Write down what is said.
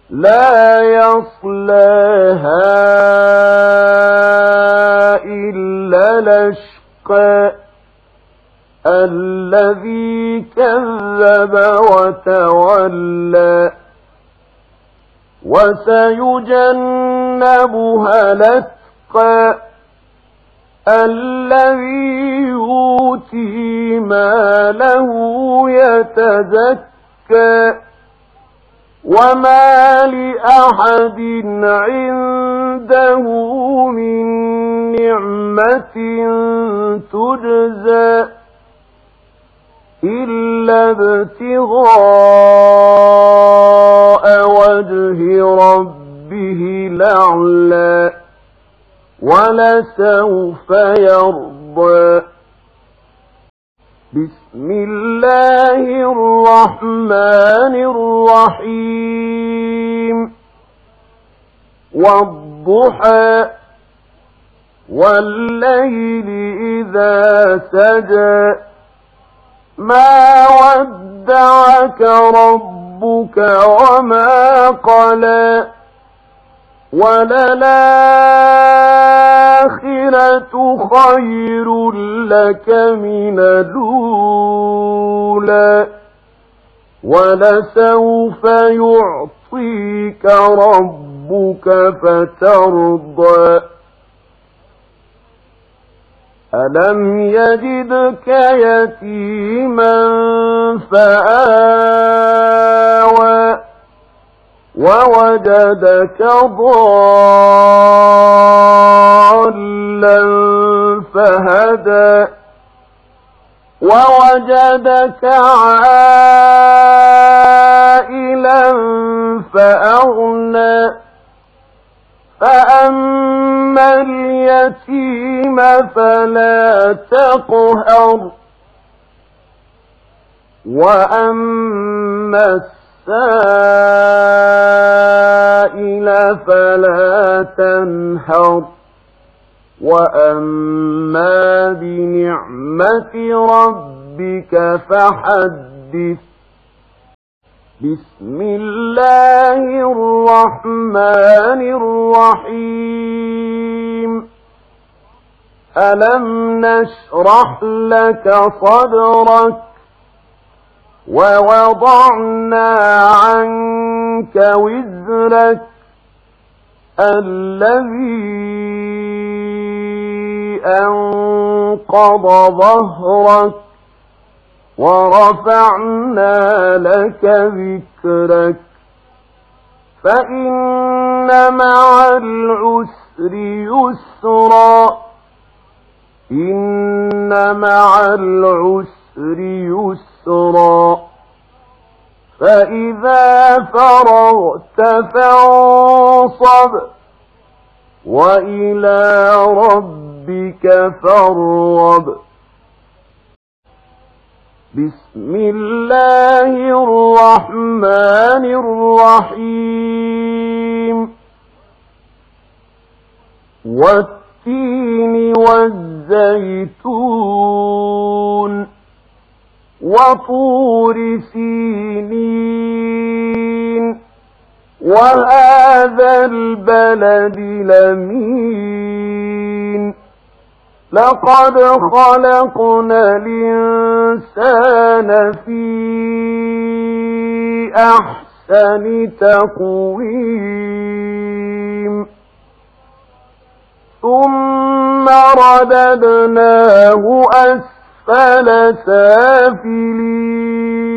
لا يصلاها إلا الأشقى الذي كذب وتولى وسيجنبها الأتقى الذي يؤتي ماله يتزكى وما لأحد عنده من نعمة تجزى إلا ابتغاء وجه ربه الأعلى ولسوف يرضى. بسم الله الرحمن الرحيم. والضحى والليل إذا سجى ما ودعك ربك وما قلى وللآخرة خير لك من الأولى ولسوف يعطيك ربك فترضى. ألم يجدك يتيما فآوى ووجدك ضالا فهدى ووجدك عائلا فأغنى فأما اليتيم فلا تقهر وأما السائل فلا تنهر وأما بنعمة ربك فحدث. بسم الله الرحمن الرحيم. ألم نشرح لك صدرك ووضعنا عنك وزرك الذي أنقض ظهرك ورفعنا لك ذكرك فإن مع العسر يسرا إن مع العسر يسرا فإذا فرغت فانصب وإلى ربك فارغب. بسم الله الرحمن الرحيم. والتين والزيتون وطور سينين وهذا البلد الأمين لقد خلقنا الإنسان في أحسن تقويم ثم رددناه أسفل سافلين